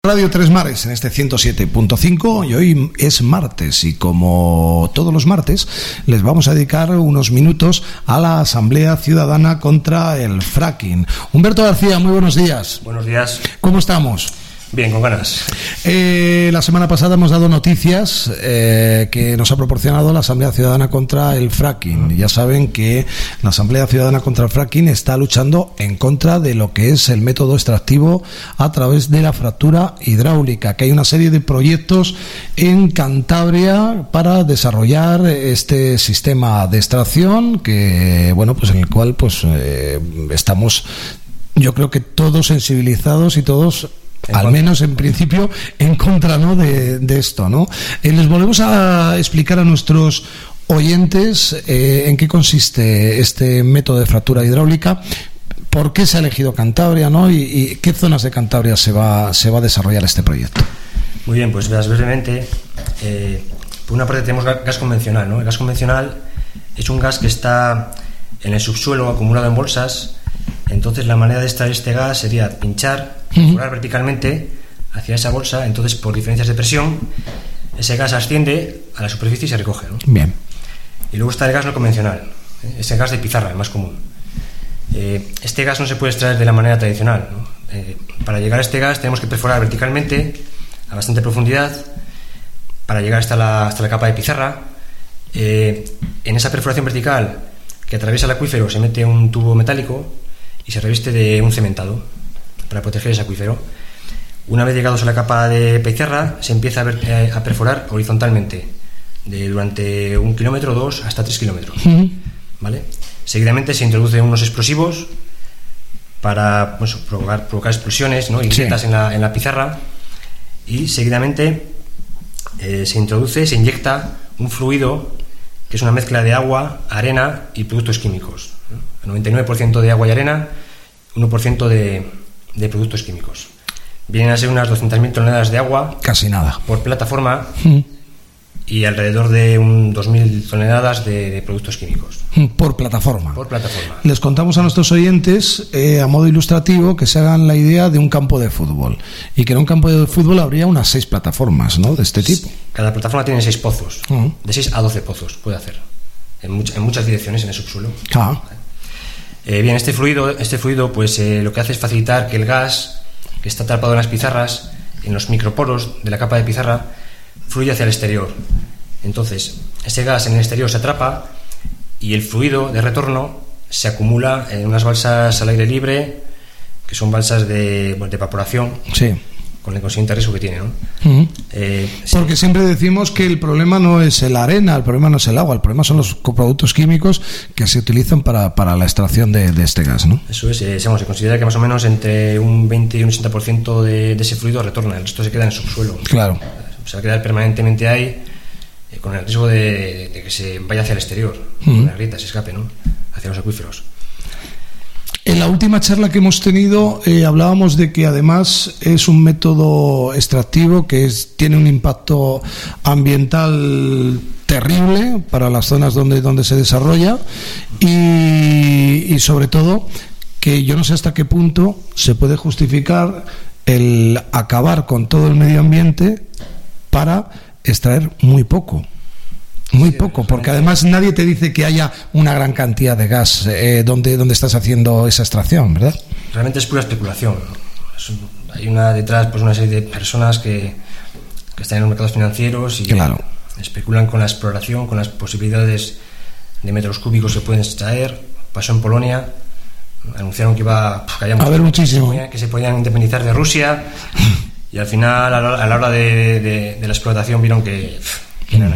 Radio Tres Mares en este 107.5 y hoy es martes y como todos los martes les vamos a dedicar unos minutos a la Asamblea Ciudadana contra el fracking. Humberto García, muy buenos días. Buenos días. ¿Cómo estamos? Bien, con ganas. La semana pasada hemos dado noticias que nos ha proporcionado la Asamblea Ciudadana contra el fracking. Ya saben que la Asamblea Ciudadana contra el fracking está luchando en contra de lo que es el método extractivo a través de la fractura hidráulica, que hay una serie de proyectos en Cantabria para desarrollar este sistema de extracción que, bueno, pues en el cual pues estamos, yo creo que todos sensibilizados y todos, al menos en principio, en contra, ¿no?, de esto, ¿no? Les volvemos a explicar a nuestros oyentes en qué consiste este método de fractura hidráulica, por qué se ha elegido Cantabria, ¿no?, y qué zonas de Cantabria se va a desarrollar este proyecto. Muy bien, pues verás brevemente. Por una parte tenemos gas convencional, ¿no? El gas convencional es un gas que está en el subsuelo acumulado en bolsas. Entonces la manera de extraer este gas sería pinchar, perforar verticalmente hacia esa bolsa. Entonces, por diferencias de presión, ese gas asciende a la superficie y se recoge, ¿no? Bien. Y luego está el gas no convencional, ese gas de pizarra, el más común. Este gas no se puede extraer de la manera tradicional, ¿no? Para llegar a este gas tenemos que perforar verticalmente a bastante profundidad para llegar hasta la capa de pizarra. En esa perforación vertical que atraviesa el acuífero se mete un tubo metálico y se reviste de un cementado para proteger ese acuífero. Una vez llegados a la capa de pizarra se empieza a perforar horizontalmente durante 1 kilómetro, 2 hasta 3 kilómetros, ¿vale? Seguidamente se introducen unos explosivos para, pues, provocar explosiones, ¿no?, grietas en la pizarra, y seguidamente se inyecta un fluido que es una mezcla de agua, arena y productos químicos, ¿no? 99% de agua y arena, 1% de productos químicos. Vienen a ser unas 200.000 toneladas de agua, casi nada, por plataforma, y alrededor de 2.000 toneladas de productos químicos. Por plataforma. Por plataforma. Les contamos a nuestros oyentes, a modo ilustrativo, que se hagan la idea de un campo de fútbol. Y que en un campo de fútbol habría unas 6 plataformas, ¿no?, de este tipo. Cada plataforma tiene 6 pozos. De 6 a 12 pozos puede hacer. En muchas direcciones en el subsuelo. Bien, este fluido pues lo que hace es facilitar que el gas que está atrapado en las pizarras, en los microporos de la capa de pizarra, fluye hacia el exterior. Entonces, ese gas en el exterior se atrapa y el fluido de retorno se acumula en unas balsas al aire libre, que son balsas de evaporación, con el consiguiente riesgo que tiene, ¿no? Porque siempre decimos que el problema no es la arena, el problema no es el agua, el problema son los productos químicos que se utilizan para la extracción de este gas, ¿no? Eso es, se considera que más o menos entre un 20 y un 80% de ese fluido retorna, el resto se queda en el subsuelo. Claro. Se va a quedar permanentemente ahí, con el riesgo de que se vaya hacia el exterior, con la grieta, se escape, ¿no?, hacia los acuíferos. En la última charla que hemos tenido hablábamos de que además es un método extractivo que tiene un impacto ambiental terrible para las zonas donde se desarrolla y sobre todo que yo no sé hasta qué punto se puede justificar el acabar con todo el medio ambiente para extraer muy poco. Muy poco, porque además nadie te dice que haya una gran cantidad de gas donde estás haciendo esa extracción, ¿verdad? Realmente es pura especulación. Hay detrás pues una serie de personas que están en los mercados financieros y especulan con la exploración, con las posibilidades de metros cúbicos que pueden extraer. Pasó en Polonia, anunciaron que iba a haber muchísimo, que se podían independizar de Rusia, y al final a la hora de la explotación vieron que no.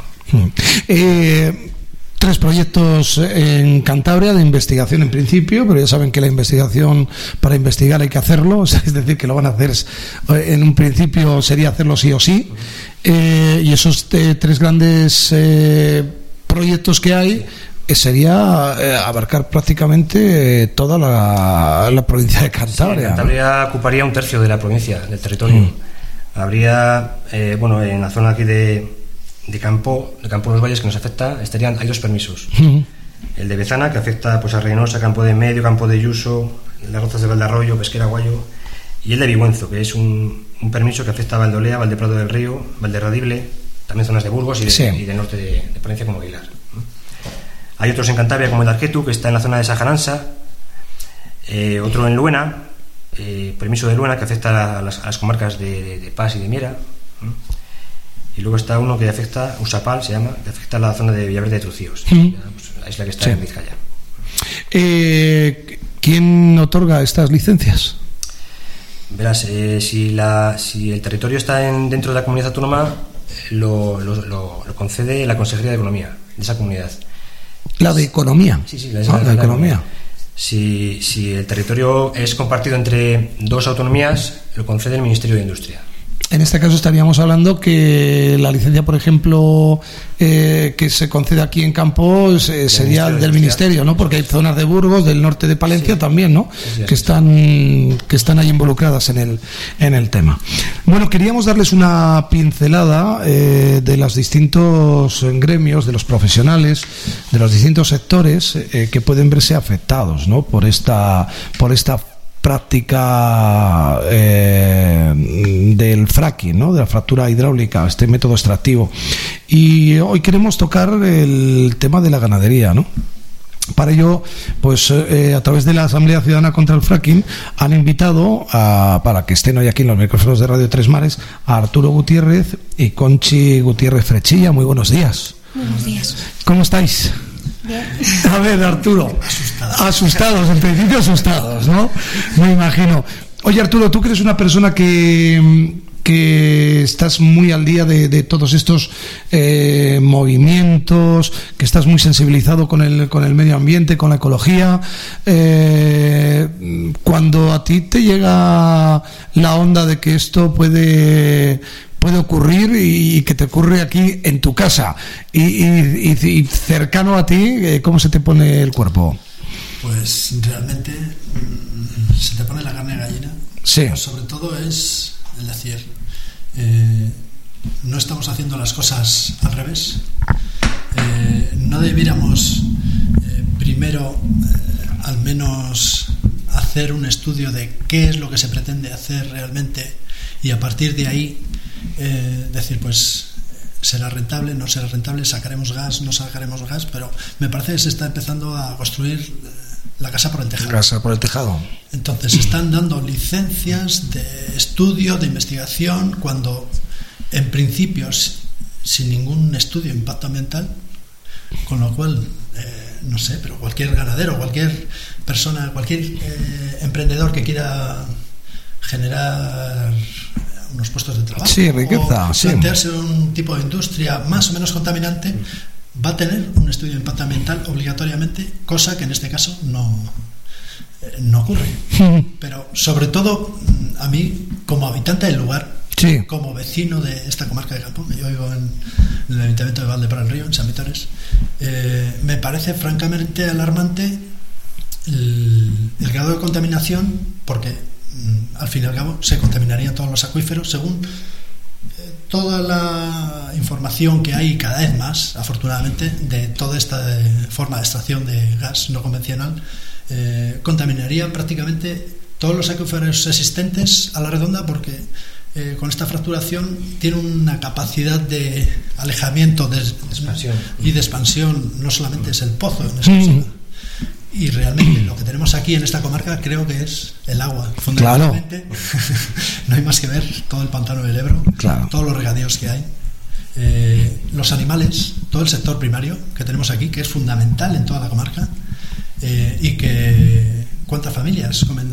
3 proyectos en Cantabria de investigación en principio, pero ya saben que la investigación, para investigar hay que hacerlo, es decir, que lo van a hacer en un principio sería hacerlo sí o sí, y esos 3 grandes proyectos que hay sería abarcar prácticamente toda la provincia de Cantabria. Cantabria ocuparía 1/3 de la provincia, del territorio. Habría, en la zona aquí de Campo de los Valles, que nos afecta, hay 2 permisos. El de Bezana, que afecta pues a Reynosa, Campo de Medio, Campo de Yuso, las Rozas de Valdearroyo, Pesquera, Guayo, y el de Vigüenzo, que es un un permiso que afecta a Valdolea, Valdeprado del Río, Valderradible, también zonas de Burgos y del norte de Palencia como Aguilar. Hay otros en Cantabria como el Arquetu, que está en la zona de Sajaransa, otro en Luena, permiso de Luena, que afecta a las comarcas de Pas y de Miera. Y luego está uno que afecta, Usapal se llama, que afecta a la zona de Villaverde de Trucíos, la isla que está en Vizcaya. ¿Quién otorga estas licencias? Verás, si el territorio está dentro de la comunidad autónoma, lo concede la Consejería de Economía de esa comunidad. ¿La de Economía? Sí, la de Economía. Si el territorio es compartido entre dos autonomías, lo concede el Ministerio de Industria. En este caso estaríamos hablando que la licencia, por ejemplo, que se concede aquí en Campos sería del Ministerio, ¿no? Porque hay zonas de Burgos, del norte de Palencia también, ¿no? Que están ahí involucradas en el tema. Bueno, queríamos darles una pincelada de los distintos gremios, de los profesionales, de los distintos sectores que pueden verse afectados, ¿no? Por esta práctica del fracking, ¿no? De la fractura hidráulica, este método extractivo. Y hoy queremos tocar el tema de la ganadería, ¿no? Para ello, pues a través de la Asamblea Ciudadana contra el Fracking han invitado para que estén hoy aquí en los micrófonos de Radio Tres Mares a Arturo Gutiérrez y Conchi Gutiérrez Frechilla. Muy buenos días. Buenos días. ¿Cómo estáis? Bien. A ver, Arturo, asustados, en principio asustados, ¿no? Me imagino. Oye, Arturo, tú que eres una persona que estás muy al día de todos estos movimientos, que estás muy sensibilizado con el medio ambiente, con la ecología, cuando a ti te llega la onda de que esto puede ocurrir y que te ocurre aquí en tu casa y cercano a ti, ¿cómo se te pone el cuerpo? Pues realmente se te pone la carne de gallina. Sí. Pero sobre todo es decir, no estamos haciendo las cosas al revés. No debiéramos primero al menos hacer un estudio de qué es lo que se pretende hacer realmente y a partir de ahí decir, pues será rentable, no será rentable, sacaremos gas, no sacaremos gas, pero me parece que se está empezando a construir la casa por el tejado. Casa por el tejado. Entonces están dando licencias de estudio, de investigación, cuando en principio sin ningún estudio de impacto ambiental, con lo cual no sé, pero cualquier ganadero, cualquier persona, cualquier emprendedor que quiera generar unos puestos de trabajo, sí, riqueza, o plantearse un tipo de industria más o menos contaminante, va a tener un estudio de impacto ambiental obligatoriamente, cosa que en este caso no ocurre. Pero sobre todo a mí, como habitante del lugar, sí, como vecino de esta comarca de Campo, yo vivo en el Ayuntamiento de Valdeprado del Río, en San Vitores, me parece francamente alarmante el grado de contaminación, porque al fin y al cabo se contaminarían todos los acuíferos según toda la información que hay cada vez más, afortunadamente, de toda esta forma de extracción de gas no convencional. Contaminaría prácticamente todos los acuíferos existentes a la redonda, porque con esta fracturación tiene una capacidad de alejamiento y de expansión. No solamente es el pozo en esa zona. Y realmente lo que tenemos aquí en esta comarca creo que es el agua, fundamentalmente. Claro. No hay más que ver todo el pantano del Ebro, claro, todos los regadíos que hay, los animales, todo el sector primario que tenemos aquí, que es fundamental en toda la comarca, y que cuántas familias comen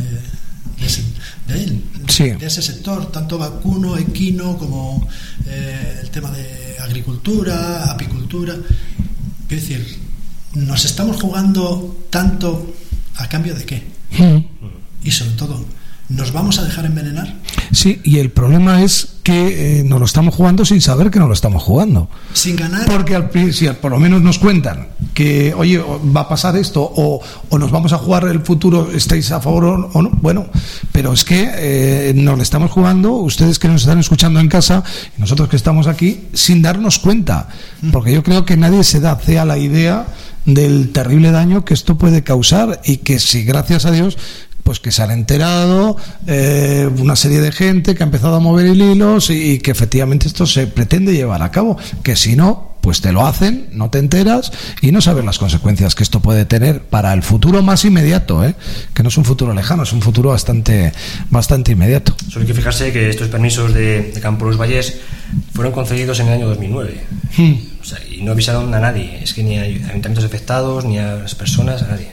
de él, sí, de ese sector, tanto vacuno, equino, como el tema de agricultura, apicultura. Quiero decir, nos estamos jugando tanto, ¿a cambio de qué? Y sobre todo, ¿nos vamos a dejar envenenar? Sí, y el problema es que nos lo estamos jugando sin saber que nos lo estamos jugando. Sin ganar. Porque si por lo menos nos cuentan que, oye, va a pasar esto, o nos vamos a jugar el futuro, ¿estáis a favor o no? Bueno, pero es que nos lo estamos jugando, ustedes que nos están escuchando en casa, y nosotros que estamos aquí, sin darnos cuenta. Porque yo creo que nadie se hace a la idea del terrible daño que esto puede causar, y que si, gracias a Dios, pues que se han enterado, una serie de gente que ha empezado a mover hilos y que efectivamente esto se pretende llevar a cabo, que si no, pues te lo hacen, no te enteras y no sabes las consecuencias que esto puede tener para el futuro más inmediato, que no es un futuro lejano, es un futuro bastante inmediato. Solo hay que fijarse que estos permisos de Campo Los Valles fueron concedidos en el año 2009. O sea, y no avisaron a nadie, es que ni a ayuntamientos afectados, ni a las personas, a nadie.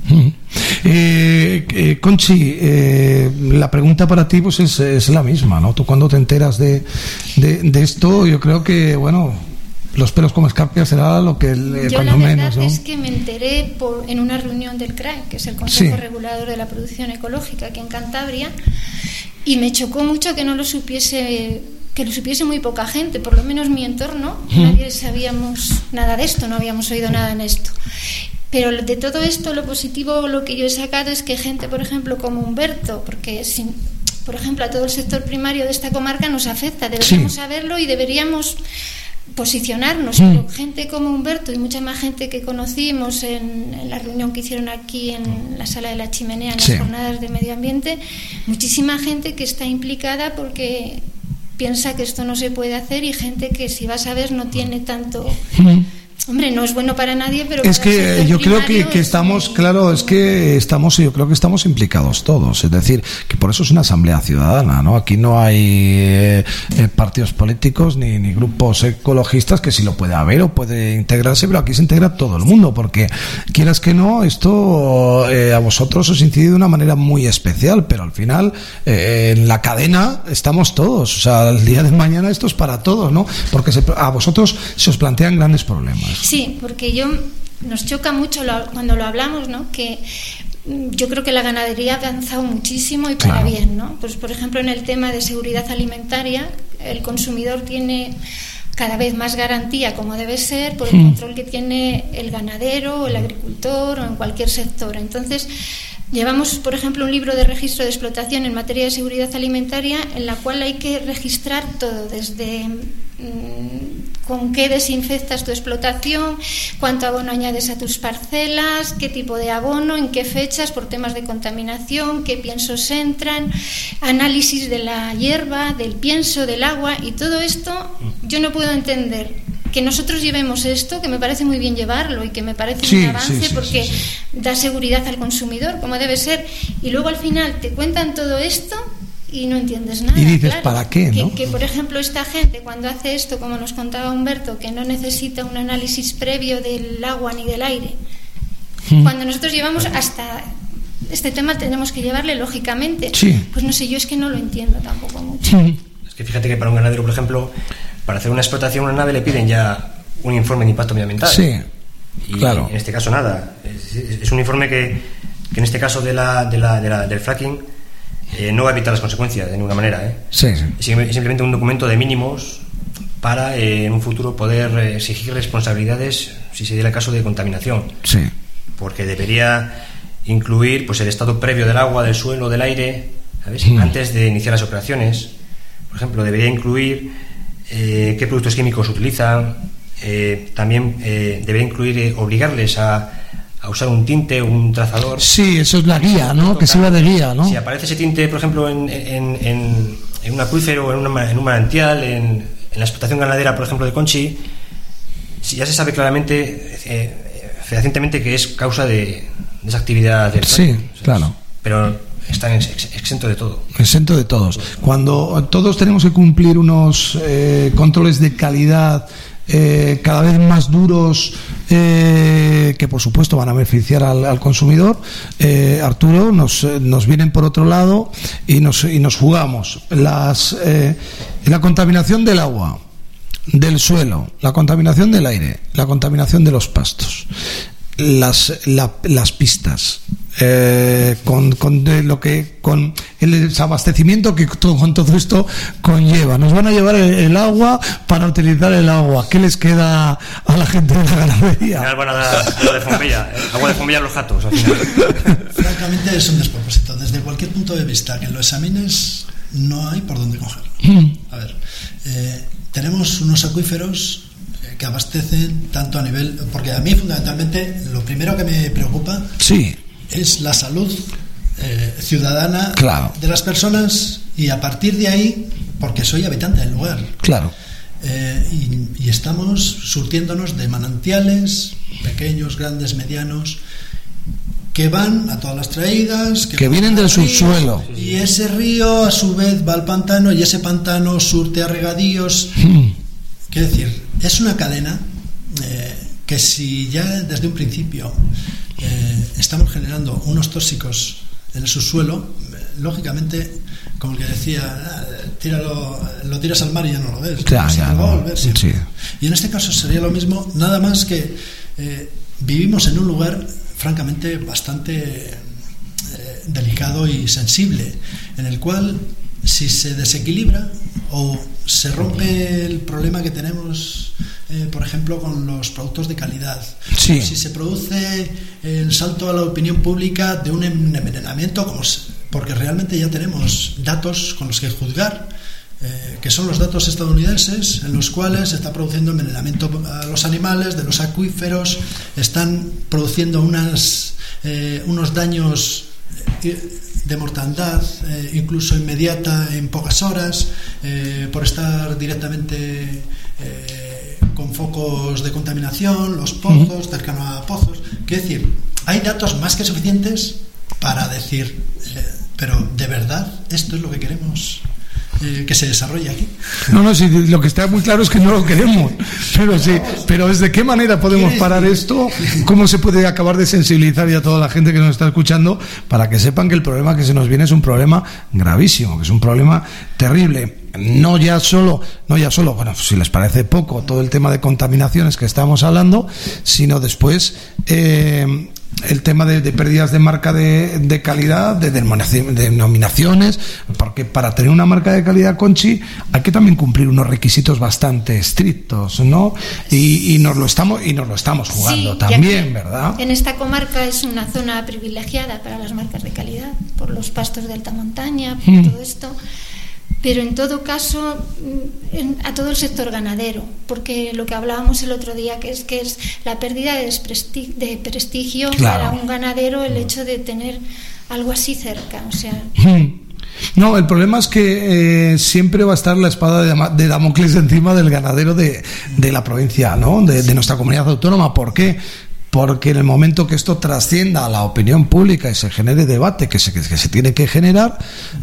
Conchi, la pregunta para ti pues es la misma, ¿no? Tú cuando te enteras de esto, yo creo que, bueno, los pelos como escarpias será lo que yo cuando la verdad menos, ¿no? es que me enteré en una reunión del CRAE, que es el Consejo Regulador de la Producción Ecológica aquí en Cantabria, y me chocó mucho que no lo supiese, que lo supiese muy poca gente, por lo menos mi entorno, nadie sabíamos nada de esto, no habíamos oído nada en esto. Pero de todo esto, lo positivo, lo que yo he sacado es que gente, por ejemplo, como Humberto, porque por ejemplo a todo el sector primario de esta comarca nos afecta, deberíamos saberlo y deberíamos posicionarnos, pero gente como Humberto y mucha más gente que conocimos en la reunión que hicieron aquí en la Sala de la Chimenea, en las jornadas de medio ambiente, muchísima gente que está implicada porque piensa que esto no se puede hacer, y gente que, si vas a ver, no tiene tanto... Hombre, no es bueno para nadie, pero es que yo creo que estamos, claro, es que estamos, yo creo que estamos implicados todos, es decir, que por eso es una asamblea ciudadana, ¿no? Aquí no hay partidos políticos ni grupos ecologistas, que sí lo puede haber o puede integrarse, pero aquí se integra todo el mundo, porque quieras que no, esto a vosotros os incide de una manera muy especial, pero al final en la cadena estamos todos, o sea, el día de mañana esto es para todos, ¿no? Porque a vosotros se os plantean grandes problemas. Sí, porque nos choca mucho cuando lo hablamos, ¿no? Que yo creo que la ganadería ha avanzado muchísimo y para bien, ¿no? Pues por ejemplo en el tema de seguridad alimentaria, el consumidor tiene cada vez más garantía, como debe ser, por el control que tiene el ganadero o el agricultor o en cualquier sector. Entonces, llevamos, por ejemplo, un libro de registro de explotación en materia de seguridad alimentaria, en la cual hay que registrar todo, desde con qué desinfectas tu explotación, cuánto abono añades a tus parcelas, qué tipo de abono, en qué fechas, por temas de contaminación, qué piensos entran, análisis de la hierba, del pienso, del agua, y todo esto yo no puedo entender que nosotros llevemos esto, que me parece muy bien llevarlo y que me parece un avance porque da seguridad al consumidor, como debe ser, y luego al final te cuentan todo esto y no entiendes nada. Y dices, ¿para qué? ¿No? Que, por ejemplo, esta gente cuando hace esto, como nos contaba Humberto, que no necesita un análisis previo del agua ni del aire, cuando nosotros llevamos hasta este tema tenemos que llevarle lógicamente, pues no sé, yo es que no lo entiendo tampoco mucho. Es que fíjate que para un ganadero, por ejemplo, para hacer una explotación, una nave, le piden ya un informe de impacto medioambiental. Y en este caso nada. Es un informe que en este caso del fracking no va a evitar las consecuencias de ninguna manera. Es simplemente un documento de mínimos para en un futuro poder exigir responsabilidades si se diera el caso de contaminación. Porque debería incluir pues el estado previo del agua, del suelo, del aire, ¿sabes? Antes de iniciar las operaciones. Por ejemplo, debería incluir qué productos químicos utilizan, también debería incluir obligarles a usar un tinte o un trazador. Sí, eso es la guía, ¿no? Que sirva de guía, ¿no? Si aparece ese tinte, por ejemplo, en un acuífero, en un manantial, en la explotación ganadera, por ejemplo, de Conchi, si ya se sabe claramente, fehacientemente, que es causa de esa actividad del fracking. Claro. Pero están exentos de todo. Exento de todos. Cuando todos tenemos que cumplir unos controles de calidad cada vez más duros, que por supuesto van a beneficiar al consumidor, Arturo, nos vienen por otro lado y nos jugamos la contaminación del agua, del suelo, la contaminación del aire, la contaminación de los pastos, las pistas, con el desabastecimiento que con todo esto conlleva. Nos van a llevar el agua para utilizar el agua. ¿Qué les queda a la gente de la ganadería? Al final van a dar agua de fombilla, agua de fombilla a los gatos. Al final. Francamente es un despropósito. Desde cualquier punto de vista que lo examines, no hay por dónde cogerlo. A ver, tenemos unos acuíferos que abastecen tanto a nivel, porque a mí fundamentalmente lo primero que me preocupa es la salud ciudadana de las personas, y a partir de ahí, porque soy habitante del lugar. Claro. Y estamos surtiéndonos de manantiales, pequeños, grandes, medianos, que van a todas las traídas, que vienen del subsuelo. Y ese río a su vez va al pantano, y ese pantano surte a regadíos. Quiero decir, es una cadena que si ya desde un principio estamos generando unos tóxicos en el subsuelo, lógicamente, como el que decía, lo tiras al mar y ya no lo ves. Claro, ya no. Va a volver siempre. Sí. Y en este caso sería lo mismo, nada más que vivimos en un lugar francamente bastante delicado y sensible, en el cual si se desequilibra o se rompe el problema que tenemos, por ejemplo, con los productos de calidad, si se produce el salto a la opinión pública de un envenenamiento, porque realmente ya tenemos datos con los que juzgar, que son los datos estadounidenses, en los cuales se está produciendo envenenamiento a los animales, de los acuíferos, están produciendo unos daños de mortandad, incluso inmediata, en pocas horas, por estar directamente con focos de contaminación, los pozos, cercano a pozos. Quiero decir, hay datos más que suficientes para decir, pero de verdad esto es lo que queremos que se desarrolle aquí. No, sí, lo que está muy claro es que no lo queremos, pero sí, pero ¿de qué manera podemos parar esto? ¿Cómo se puede acabar de sensibilizar ya a toda la gente que nos está escuchando para que sepan que el problema que se nos viene es un problema gravísimo, que es un problema terrible? No ya solo, bueno, si les parece poco todo el tema de contaminaciones que estamos hablando, sino después el tema de pérdidas de marca de calidad, de denominaciones, porque para tener una marca de calidad, Conchi, hay que también cumplir unos requisitos bastante estrictos, ¿no? Y nos lo estamos jugando, sí, también, ¿verdad? En esta comarca es una zona privilegiada para las marcas de calidad, por los pastos de alta montaña, por todo esto. Pero en todo caso a todo el sector ganadero, porque lo que hablábamos el otro día, que es la pérdida de prestigio, claro, para un ganadero, el hecho de tener algo así cerca, o sea. No, el problema es que siempre va a estar la espada de Damocles encima del ganadero de la provincia, ¿no? De nuestra comunidad autónoma. ¿Por qué? Porque en el momento que esto trascienda a la opinión pública y se genere debate que se tiene que generar,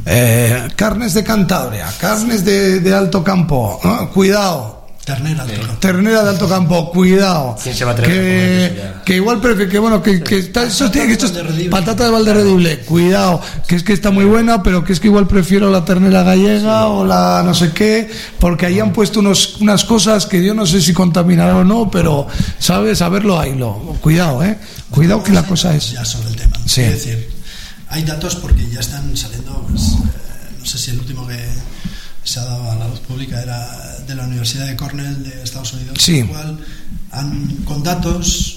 carnes de Cantabria, carnes de Alto Campo, cuidado. Ternera de Alto Campo, cuidado. ¿Quién se va a atrever que igual prefiere, que bueno, que está, eso tiene, esto es patata de Valderredible, cuidado, que es que está muy buena, pero que es que igual prefiero la ternera gallega, o la no sé qué, porque ahí han puesto unas cosas que yo no sé si contaminarán o no, pero sabes, a verlo ahí, cuidado, cuidado, que la cosa es ya sobre el tema. Sí. Es decir, hay datos porque ya están saliendo, pues, no sé si el último que se ha dado a la luz pública era de la Universidad de Cornell de Estados Unidos, sí, en el cual con datos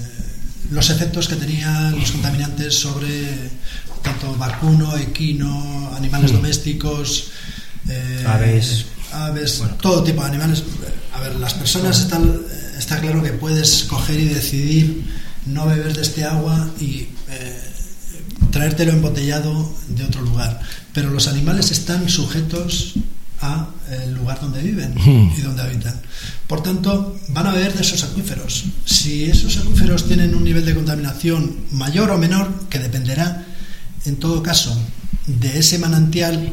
los efectos que tenían los contaminantes sobre tanto vacuno, equino, animales domésticos, aves, bueno, todo tipo de animales. A ver, las personas está claro que puedes coger y decidir no beber de este agua y traértelo embotellado de otro lugar, pero los animales están sujetos a el lugar donde viven y donde habitan. Por tanto, van a beber de esos acuíferos. Si esos acuíferos tienen un nivel de contaminación mayor o menor, que dependerá en todo caso de ese manantial,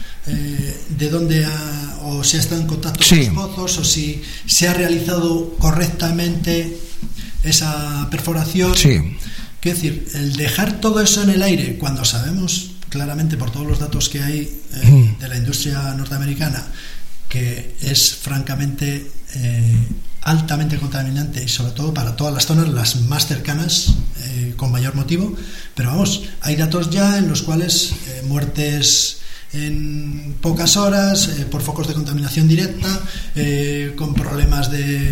de dónde o si ha estado en contacto con los pozos, o si se ha realizado correctamente esa perforación. Sí. Quiero decir, el dejar todo eso en el aire, cuando sabemos claramente por todos los datos que hay de la industria norteamericana que es francamente altamente contaminante, y sobre todo para todas las zonas, las más cercanas, con mayor motivo. Pero vamos, hay datos ya en los cuales muertes en pocas horas por focos de contaminación directa, con problemas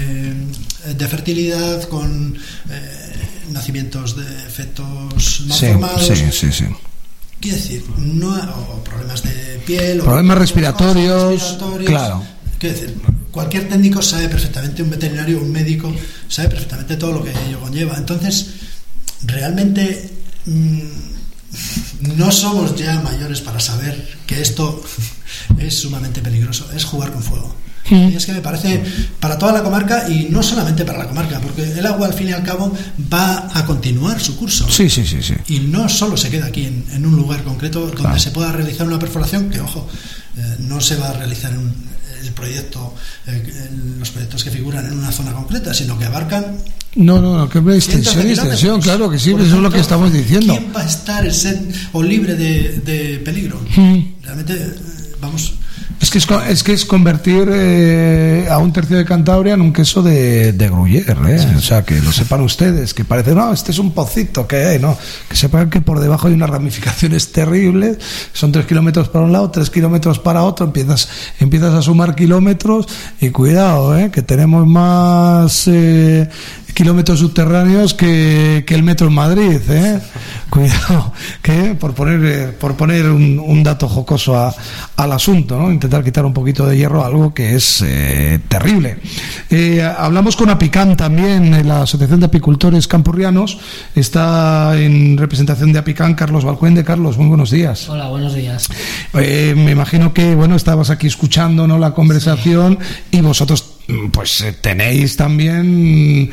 de fertilidad, con nacimientos de fetos malformados. Sí. Quiero decir, o problemas de piel, problemas respiratorios, claro. Quiero decir, cualquier técnico sabe perfectamente, un veterinario, un médico, sabe perfectamente todo lo que ello conlleva. Entonces, realmente no somos ya mayores para saber que esto es sumamente peligroso, es jugar con fuego. Y es que me parece para toda la comarca, y no solamente para la comarca, porque el agua al fin y al cabo va a continuar su curso. Sí. Y no solo se queda aquí en un lugar concreto donde se pueda realizar una perforación, que ojo, no se va a realizar el proyecto, los proyectos que figuran en una zona concreta, sino que abarcan... No, que extensión, claro que sí, eso es lo que estamos diciendo. ¿Quién va a estar o libre de peligro? Realmente, vamos... Es que es convertir a un tercio de Cantabria en un queso de Gruyère, ¿eh? O sea, que lo sepan ustedes, que parece, no, este es un pocito que hay, no, que sepan que por debajo hay unas ramificaciones terribles, son 3 kilómetros para un lado, 3 kilómetros para otro, empiezas a sumar kilómetros, y cuidado, que tenemos más kilómetros subterráneos que el metro en Madrid, cuidado, que por poner un dato jocoso al asunto, ¿no? Intentar quitar un poquito de hierro a algo que es terrible. Hablamos con Apicán también, en la Asociación de Apicultores Campurrianos. Está en representación de Apicán Carlos Balcuende. Carlos, muy buenos días. Hola, buenos días. Me imagino que estabas aquí escuchando, ¿no?, la conversación, y vosotros pues tenéis también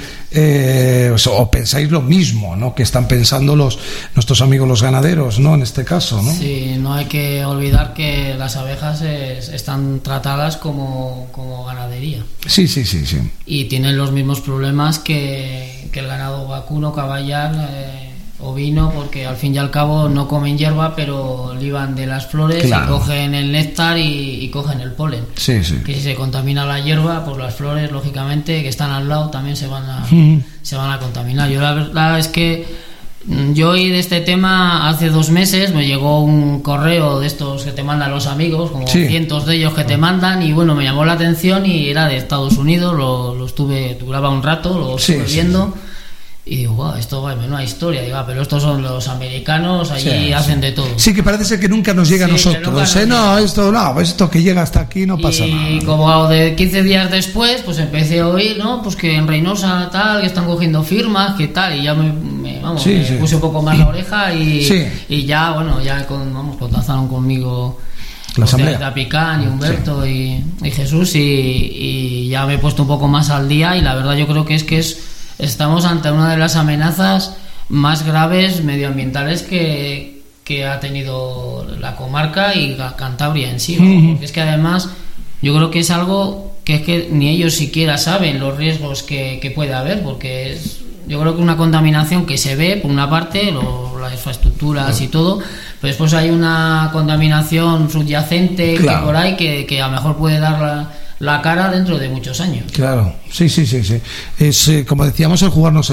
o pensáis lo mismo, ¿no?, que están pensando nuestros amigos los ganaderos, ¿no?, en este caso, ¿no? Sí, no hay que olvidar que las abejas están tratadas como ganadería. Sí. Y tienen los mismos problemas que el ganado vacuno, caballar, ovino, porque al fin y al cabo no comen hierba, pero liban de las flores, claro, y cogen el néctar y cogen el polen. Sí. Que si se contamina la hierba, pues las flores, lógicamente, que están al lado, también se van a contaminar. Yo la verdad es que yo oí de este tema hace 2 meses, me llegó un correo de estos que te mandan los amigos, como cientos de ellos que te mandan, y me llamó la atención, y era de Estados Unidos, duraba un rato, lo estuve viendo. Y digo, wow, esto va, menuda historia. Digo, pero estos son los americanos, allí hacen de todo. Sí, que parece ser que nunca nos llega a nosotros. Esto que llega hasta aquí no pasa nada. Y como de 15 días después, pues empecé a oír, ¿no? Pues que en Reynosa tal, que están cogiendo firmas, que tal, y ya me puse un poco más la oreja, y ya, contactaron conmigo la asamblea de Apicán y Humberto y Jesús, y ya me he puesto un poco más al día, y la verdad yo creo que estamos ante una de las amenazas más graves medioambientales que ha tenido la comarca y Cantabria en sí, ¿no? Porque es que además yo creo que es algo que es que ni ellos siquiera saben los riesgos que puede haber, porque yo creo que una contaminación que se ve, por una parte, las infraestructuras y todo, pero después hay una contaminación subyacente, claro, que por ahí que a lo mejor puede dar la cara dentro de muchos años. Claro, sí. Es, como decíamos, el jugarnos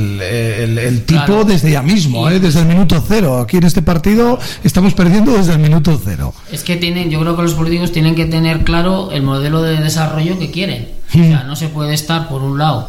el tipo, claro, desde ya mismo, desde el minuto cero. Aquí en este partido estamos perdiendo desde el minuto cero. Es que yo creo que los políticos tienen que tener claro el modelo de desarrollo que quieren. O sea, no se puede estar, por un lado,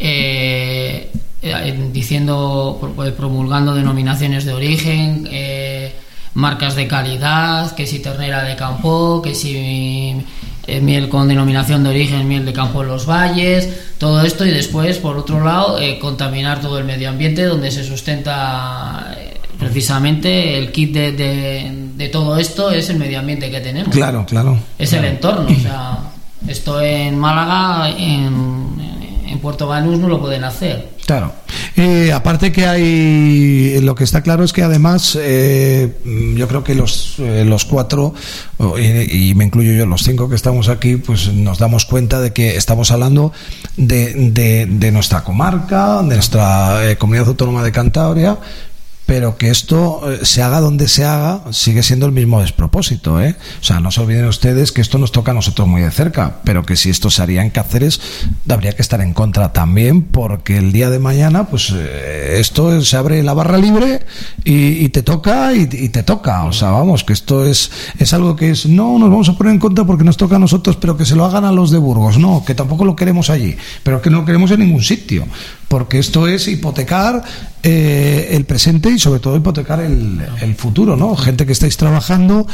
promulgando denominaciones de origen, marcas de calidad, que si ternera de campo, que si miel con denominación de origen, miel de campo en los valles, todo esto, y después, por otro lado, contaminar todo el medio ambiente donde se sustenta precisamente el kit de todo esto, es el medio ambiente que tenemos. Claro. Es el entorno, o sea, esto en Málaga, en Puerto Banús no lo pueden hacer. Claro. Aparte que hay, lo que está claro es que además yo creo que los 4 y me incluyo yo, los 5 que estamos aquí, pues nos damos cuenta de que estamos hablando de nuestra comarca, de nuestra comunidad autónoma de Cantabria, pero que esto se haga donde se haga, sigue siendo el mismo despropósito, O sea, no se olviden ustedes que esto nos toca a nosotros muy de cerca, pero que si esto se haría en Cáceres, habría que estar en contra también, porque el día de mañana, pues esto se abre la barra libre y te toca y te toca. O sea, vamos, que esto es algo que no nos vamos a poner en contra porque nos toca a nosotros, pero que se lo hagan a los de Burgos. No, que tampoco lo queremos allí, pero que no lo queremos en ningún sitio, porque esto es hipotecar el presente y sobre todo hipotecar el futuro, ¿no? Gente que estáis trabajando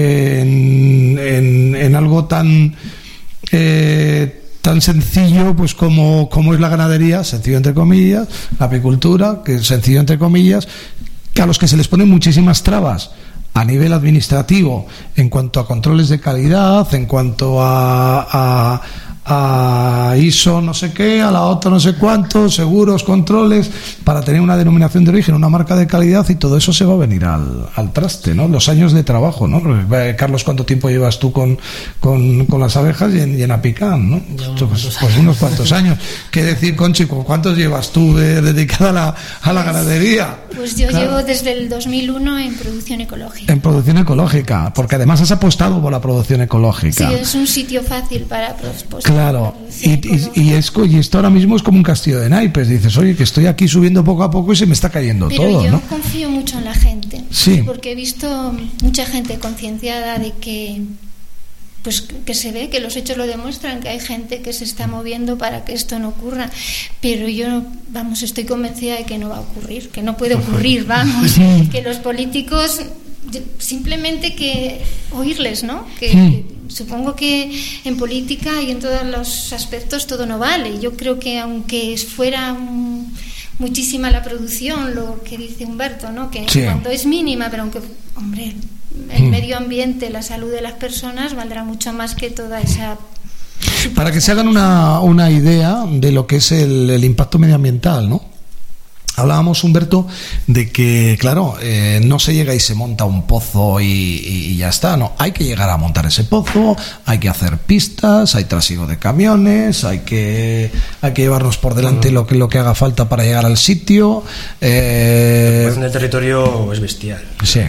en algo tan sencillo, pues como es la ganadería, sencillo entre comillas, la apicultura, que es sencillo entre comillas, que a los que se les ponen muchísimas trabas a nivel administrativo, en cuanto a controles de calidad, en cuanto a ISO no sé qué, a la OTA no sé cuánto, seguros, controles, para tener una denominación de origen, una marca de calidad, y todo eso se va a venir al traste, ¿no? Los años de trabajo, ¿no? Carlos, ¿cuánto tiempo llevas tú con las abejas y en Apicán, ¿no? Pues unos cuantos años. ¿Qué decir, Conchi, cuántos llevas tú dedicada a la ganadería? Pues yo llevo desde el 2001 en producción ecológica. En producción ecológica, porque además has apostado por la producción ecológica. Sí, es un sitio fácil para claro, y esto ahora mismo es como un castillo de naipes. Dices, oye, que estoy aquí subiendo poco a poco y se me está cayendo pero todo, yo ¿no? confío mucho en la gente, sí, porque he visto mucha gente concienciada de que, pues, que se ve, que los hechos lo demuestran, que hay gente que se está moviendo para que esto no ocurra, pero yo, vamos, estoy convencida de que no va a ocurrir, que no puede ocurrir, vamos, que los políticos simplemente que oírles, ¿no? Que supongo que en política y en todos los aspectos todo no vale. Yo creo que aunque fuera muchísima la producción, lo que dice Humberto, ¿no? Que cuando es mínima, pero aunque, hombre, el medio ambiente, la salud de las personas valdrá mucho más que toda esa... Para que se hagan una idea de lo que es el impacto medioambiental, ¿no? Hablábamos, Humberto, de que, claro, no se llega y se monta un pozo y ya está, no, hay que llegar a montar ese pozo, hay que hacer pistas, hay trasiego de camiones, hay que llevarnos por delante lo que haga falta para llegar al sitio. La ocupación del territorio es bestial. Sí.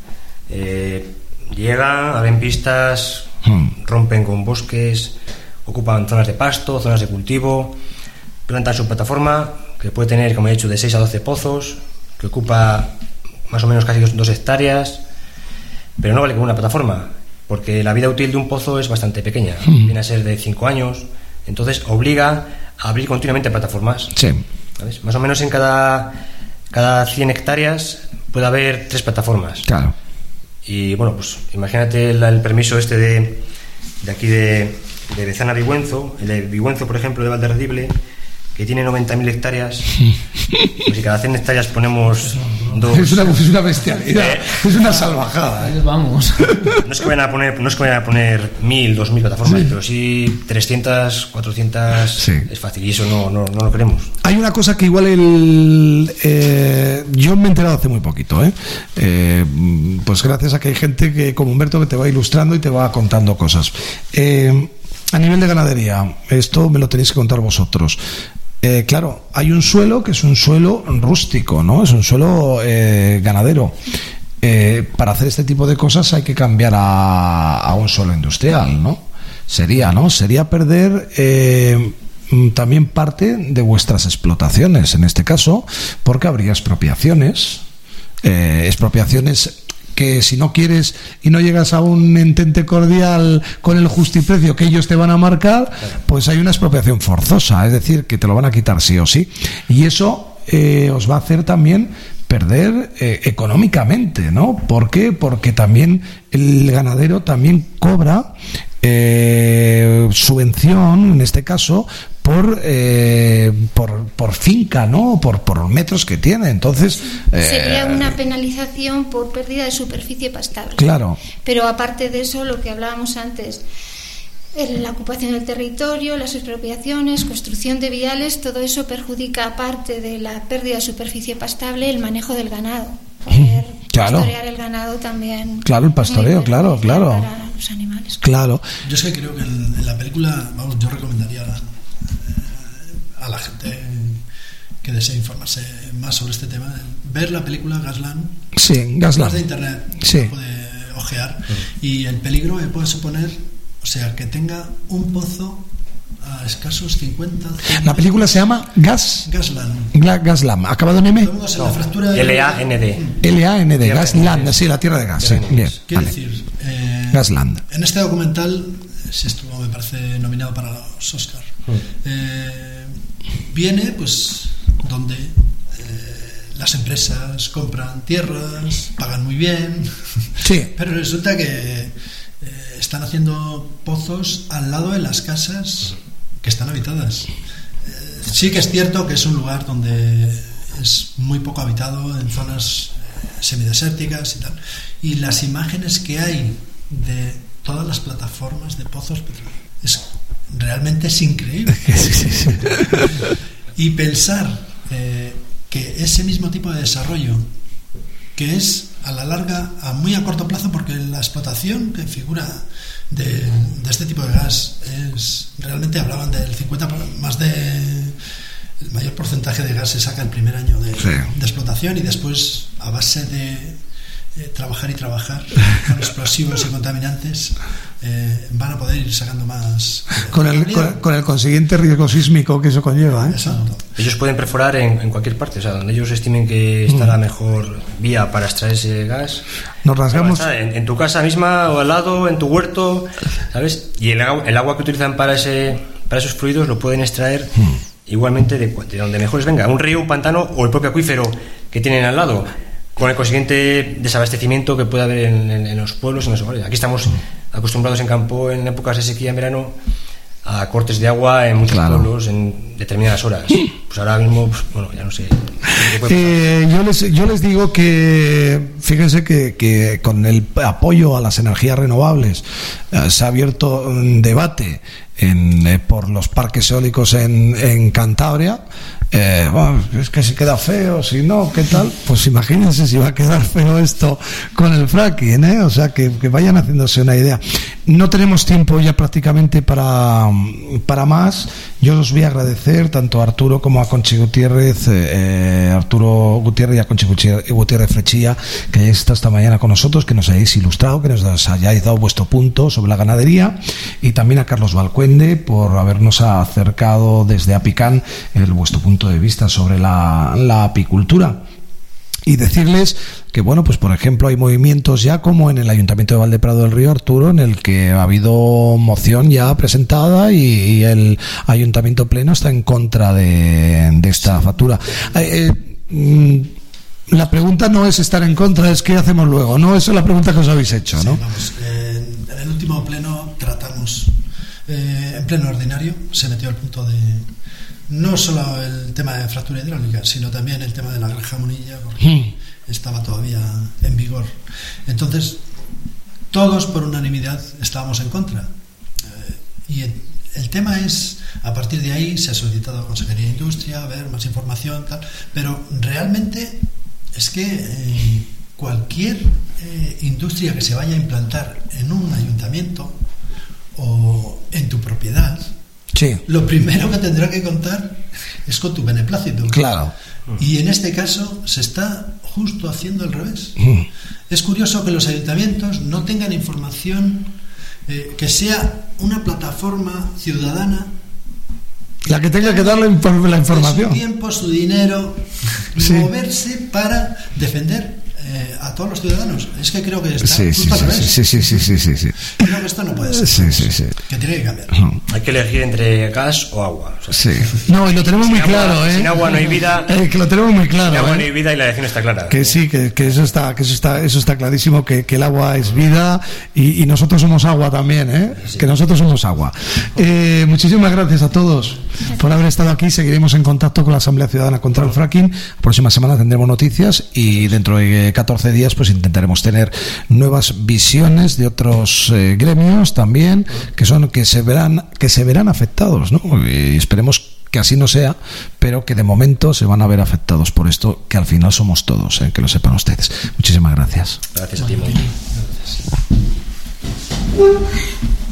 Llegan, abren pistas, rompen con bosques, ocupan zonas de pasto, zonas de cultivo, plantan su plataforma, que puede tener, como he dicho, de 6 a 12 pozos, que ocupa más o menos casi 2 hectáreas, pero no vale como una plataforma, porque la vida útil de un pozo es bastante pequeña, viene a ser de 5 años, entonces obliga a abrir continuamente plataformas. Sí. ¿Sabes? Más o menos en cada 100 hectáreas puede haber 3 plataformas. Claro. Y bueno, pues imagínate el permiso este de aquí de Bezana a Vigüenzo, el de Vigüenzo, por ejemplo, de Valderredible, que tiene 90.000 hectáreas, pues si cada 100 hectáreas ponemos 2... Es una bestialidad, es una salvajada. Vamos. No es que vayan a poner 1.000, 2.000 plataformas, pero sí 300, 400 sí. Es fácil, y eso no lo queremos. Hay una cosa que igual yo me he enterado hace muy poquito, pues gracias a que hay gente que, como Humberto, que te va ilustrando y te va contando cosas. A nivel de ganadería, esto me lo tenéis que contar vosotros. Claro, hay un suelo que es un suelo rústico, ¿no? Es un suelo ganadero. Para hacer este tipo de cosas hay que cambiar a un suelo industrial, ¿no? Sería perder también parte de vuestras explotaciones, en este caso, porque habría expropiaciones que si no quieres y no llegas a un entente cordial con el justiprecio que ellos te van a marcar, pues hay una expropiación forzosa, es decir, que te lo van a quitar sí o sí, y eso os va a hacer también perder económicamente, ¿no? ¿Por qué? Porque también el ganadero también cobra subvención, en este caso, por finca, ¿no? Por metros que tiene. Entonces sería una penalización por pérdida de superficie pastable. Claro. Pero aparte de eso, lo que hablábamos antes, la ocupación del territorio, las expropiaciones, construcción de viales, todo eso perjudica, aparte de la pérdida de superficie pastable, el manejo del ganado. Poder pastorear el ganado también. Claro, el pastoreo, claro. Para los animales. Claro. Yo es que creo que en la película, vamos, yo recomendaría a la gente que desee informarse más sobre este tema, ver la película Gasland. Sí, Gasland. De internet, sí. Puede ojear. Y el peligro que puede suponer, o sea, que tenga un pozo a escasos 50. La película se llama Gasland. Gasland, acabado en M. L-A-N-D. L-A-N-D, Gasland, sí, la tierra de gas. Sí. Bien, quiero decir, Gasland. En este documental, si estuvo, me parece, nominado para los Oscar, viene, pues, donde las empresas compran tierras, pagan muy bien, sí. Pero resulta que están haciendo pozos al lado de las casas que están habitadas. Sí que es cierto que es un lugar donde es muy poco habitado, en zonas semidesérticas y tal. Y las imágenes que hay de todas las plataformas de pozos petroleros realmente es increíble. Y pensar que ese mismo tipo de desarrollo, que es a la larga, muy a corto plazo, porque la explotación que figura de este tipo de gas es realmente, hablaban del 50, más de el mayor porcentaje de gas se saca el primer año de explotación, y después, a base de trabajar con explosivos y contaminantes, van a poder ir sacando más con el consiguiente riesgo sísmico que eso conlleva, ¿eh? Exacto. Ellos pueden perforar en cualquier parte, o sea, donde ellos estimen que está la mejor vía para extraer ese gas. Nos rasgamos en tu casa misma o al lado, en tu huerto, ¿sabes? Y el agua que utilizan para esos fluidos lo pueden extraer igualmente de donde mejor les venga, un río, un pantano o el propio acuífero que tienen al lado, con el consiguiente desabastecimiento que puede haber en los pueblos y en los hogares. Aquí estamos acostumbrados en campo, en épocas de sequía, en verano, a cortes de agua en muchos pueblos en determinadas horas. Pues ahora mismo, bueno, ya no sé. Yo les digo que, fíjense que con el apoyo a las energías renovables se ha abierto un debate por los parques eólicos en Cantabria. Bueno, es que si queda feo, si no, ¿qué tal? Pues imagínense si va a quedar feo esto con el fracking, ¿eh? O sea, que vayan haciéndose una idea. No tenemos tiempo ya prácticamente para más. Yo os voy a agradecer tanto a Arturo como a Conchi Gutiérrez, Arturo Gutiérrez y a Conchi Gutiérrez Frechilla, que hayáis estado esta mañana con nosotros, que nos hayáis ilustrado, que nos hayáis dado vuestro punto sobre la ganadería, y también a Carlos Valcuende por habernos acercado desde Apicán vuestro punto de vista sobre la apicultura. Y decirles que, bueno, pues por ejemplo hay movimientos ya como en el Ayuntamiento de Valdeprado del Río, Arturo, en el que ha habido moción ya presentada y el Ayuntamiento Pleno está en contra de esta factura. La pregunta no es estar en contra, es qué hacemos luego, ¿no? Esa es la pregunta que os habéis hecho, ¿no? Sí, vamos, en el último pleno tratamos, en pleno ordinario, se metió el punto de no solo el tema de fractura hidráulica, sino también el tema de la granja Munilla, porque estaba todavía en vigor. Entonces, todos por unanimidad estábamos en contra. Y el tema es, a partir de ahí se ha solicitado a Consejería de Industria, a ver más información, tal, pero realmente es que cualquier industria que se vaya a implantar en un ayuntamiento o en tu propiedad, sí, lo primero que tendrá que contar es con tu beneplácito. Claro. Y en este caso se está justo haciendo al revés. Es curioso que los ayuntamientos no tengan información, que sea una plataforma ciudadana la que tenga que darle la información, su tiempo, su dinero, sí, moverse para defender a todos los ciudadanos. Es que creo que está sí. Creo que esto no puede ser. Sí. Que tiene que cambiar. Hay que elegir entre gas o agua. O sea, sí. No, y lo tenemos muy claro, ¿eh? Sin agua no hay vida. Que lo tenemos muy claro. Sin agua no hay vida y la elección está clara. Que sí, que eso está clarísimo, que el agua es vida y nosotros somos agua también, ¿eh? Sí. Que nosotros somos agua. Muchísimas gracias a todos por haber estado aquí. Seguiremos en contacto con la Asamblea Ciudadana contra el Fracking. La próxima semana tendremos noticias y dentro de 14 días pues intentaremos tener nuevas visiones de otros gremios también que se verán afectados, ¿no? Y esperemos que así no sea, pero que de momento se van a ver afectados por esto, que al final somos todos, que lo sepan ustedes. Muchísimas gracias. Gracias a ti. Gracias.